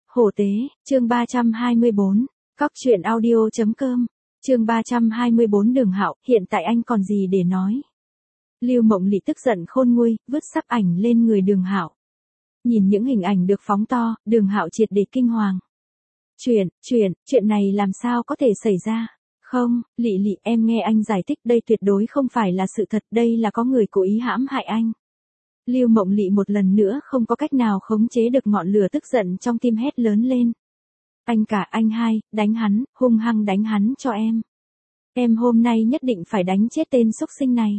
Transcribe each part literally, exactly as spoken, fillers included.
Hổ tế, chương ba trăm hai mươi bốn, cóc truyện audio chấm com, chương ba trăm hai mươi bốn Đường Hạo, hiện tại anh còn gì để nói. Lưu Mộng Lị tức giận khôn nguôi, vứt sắp ảnh lên người Đường Hạo. Nhìn những hình ảnh được phóng to, Đường Hạo triệt để kinh hoàng. Chuyện, chuyện, chuyện này làm sao có thể xảy ra? Không, Lị Lị, em nghe anh giải thích, đây tuyệt đối không phải là sự thật, đây là có người cố ý hãm hại anh. Lưu Mộng Lị một lần nữa không có cách nào khống chế được ngọn lửa tức giận trong tim hét lớn lên. Anh cả, anh hai, đánh hắn, hung hăng đánh hắn cho em. Em hôm nay nhất định phải đánh chết tên xúc sinh này.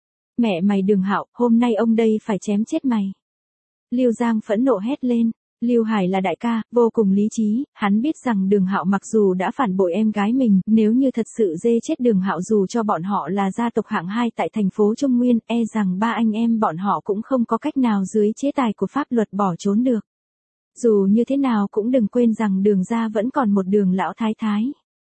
Mẹ mày Đường Hạo, hôm nay ông đây phải chém chết mày. Lưu Giang phẫn nộ hét lên. Lưu Hải là đại ca, vô cùng lý trí, hắn biết rằng Đường Hạo mặc dù đã phản bội em gái mình, nếu như thật sự dê chết Đường Hạo dù cho bọn họ là gia tộc hạng hai tại thành phố Trung Nguyên, e rằng ba anh em bọn họ cũng không có cách nào dưới chế tài của pháp luật bỏ trốn được. Dù như thế nào cũng đừng quên rằng Đường gia vẫn còn một Đường lão thái thái.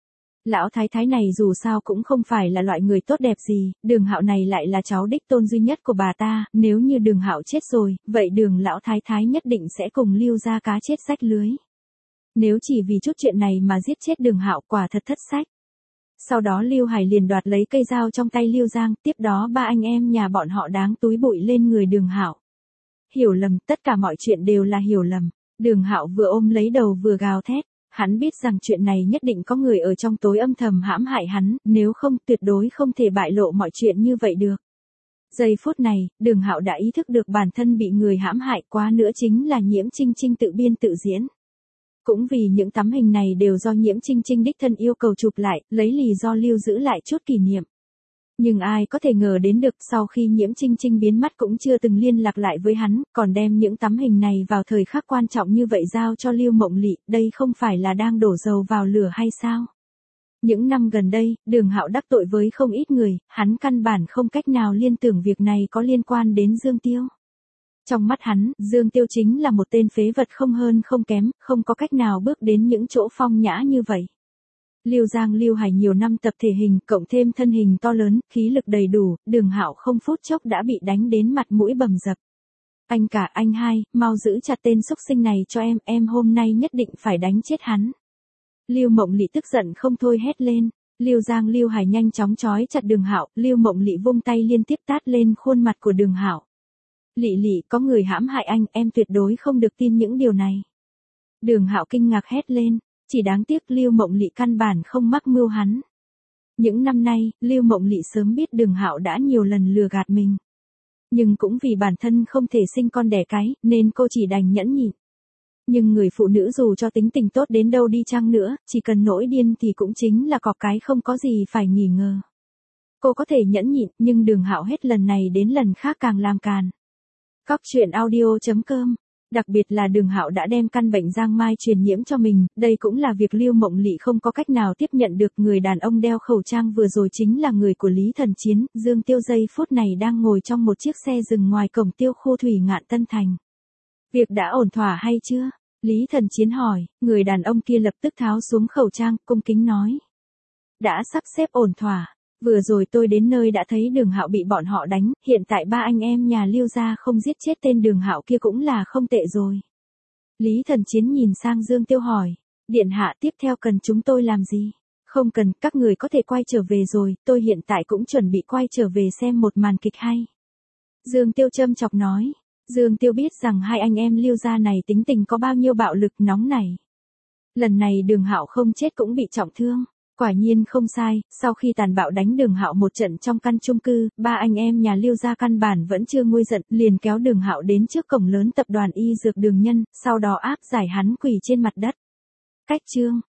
Lão thái thái này dù sao cũng không phải là loại người tốt đẹp gì, Đường Hạo này lại là cháu đích tôn duy nhất của bà ta, nếu như Đường Hạo chết rồi, vậy Đường lão thái thái nhất định sẽ cùng Lưu gia cá chết rách lưới. Nếu chỉ vì chút chuyện này mà giết chết Đường Hạo, quả thật thất sách. Sau đó Lưu Hải liền đoạt lấy cây dao trong tay Lưu Giang, tiếp đó ba anh em nhà bọn họ đáng túi bụi lên người Đường Hạo. Hiểu lầm, tất cả mọi chuyện đều là hiểu lầm. Đường Hạo vừa ôm lấy đầu vừa gào thét. Hắn biết rằng chuyện này nhất định có người ở trong tối âm thầm hãm hại hắn, nếu không tuyệt đối không thể bại lộ mọi chuyện như vậy được. Giây phút này, Đường Hạo đã ý thức được bản thân bị người hãm hại, quá nữa chính là Nhiễm Trinh Trinh tự biên tự diễn. Cũng vì những tấm hình này đều do Nhiễm Trinh Trinh đích thân yêu cầu chụp lại, lấy lý do lưu giữ lại chút kỷ niệm. Nhưng ai có thể ngờ đến được, sau khi Nhiễm Trinh Trinh biến mất cũng chưa từng liên lạc lại với hắn, còn đem những tấm hình này vào thời khắc quan trọng như vậy giao cho Lưu Mộng Lị, đây không phải là đang đổ dầu vào lửa hay sao? Những năm gần đây, Đường Hạo đắc tội với không ít người, hắn căn bản không cách nào liên tưởng việc này có liên quan đến Dương Tiêu. Trong mắt hắn, Dương Tiêu chính là một tên phế vật không hơn không kém, không có cách nào bước đến những chỗ phong nhã như vậy. Lưu Giang Lưu Hải nhiều năm tập thể hình, cộng thêm thân hình to lớn, khí lực đầy đủ, Đường Hạo không phút chốc đã bị đánh đến mặt mũi bầm dập. Anh cả, anh hai, mau giữ chặt tên xúc sinh này cho em, em hôm nay nhất định phải đánh chết hắn. Lưu Mộng Lị tức giận không thôi hét lên. Lưu Giang Lưu Hải nhanh chóng trói chặt Đường Hạo, Lưu Mộng Lị vung tay liên tiếp tát lên khuôn mặt của Đường Hạo. Lị Lị, có người hãm hại anh, em tuyệt đối không được tin những điều này. Đường Hạo kinh ngạc hét lên. Chỉ đáng tiếc Lưu Mộng Lị căn bản không mắc mưu hắn. Những năm nay, Lưu Mộng Lị sớm biết Đường Hạo đã nhiều lần lừa gạt mình. Nhưng cũng vì bản thân không thể sinh con đẻ cái, nên cô chỉ đành nhẫn nhịn. Nhưng người phụ nữ dù cho tính tình tốt đến đâu đi chăng nữa, chỉ cần nổi điên thì cũng chính là cọp cái không có gì phải nghi ngờ. Cô có thể nhẫn nhịn, nhưng Đường Hạo hết lần này đến lần khác càng làm càn. Cóc truyện audio chấm com. Đặc biệt là Đường Hạo đã đem căn bệnh giang mai truyền nhiễm cho mình, đây cũng là việc Lưu Mộng Lị không có cách nào tiếp nhận được. Người đàn ông đeo khẩu trang vừa rồi chính là người của Lý Thần Chiến, Dương Tiêu giây phút này đang ngồi trong một chiếc xe dừng ngoài cổng Tiêu Khu Thủy Ngạn Tân Thành. Việc đã ổn thỏa hay chưa? Lý Thần Chiến hỏi, người đàn ông kia lập tức tháo xuống khẩu trang, cung kính nói. Đã sắp xếp ổn thỏa. Vừa rồi tôi đến nơi đã thấy Đường Hạo bị bọn họ đánh, hiện tại ba anh em nhà Lưu gia không giết chết tên Đường Hạo kia cũng là không tệ rồi. Lý Thần Chiến nhìn sang Dương Tiêu hỏi, điện hạ tiếp theo cần chúng tôi làm gì? Không cần, các người có thể quay trở về rồi, tôi hiện tại cũng chuẩn bị quay trở về xem một màn kịch hay. Dương Tiêu châm chọc nói, Dương Tiêu biết rằng hai anh em Lưu gia này tính tình có bao nhiêu bạo lực nóng nảy. Lần này Đường Hạo không chết cũng bị trọng thương. Quả nhiên không sai, sau khi tàn bạo đánh Đường Hạo một trận trong căn chung cư, ba anh em nhà Lưu gia căn bản vẫn chưa nguôi giận, liền kéo Đường Hạo đến trước cổng lớn tập đoàn y dược Đường Nhân, sau đó áp giải hắn quỳ trên mặt đất. Cách chương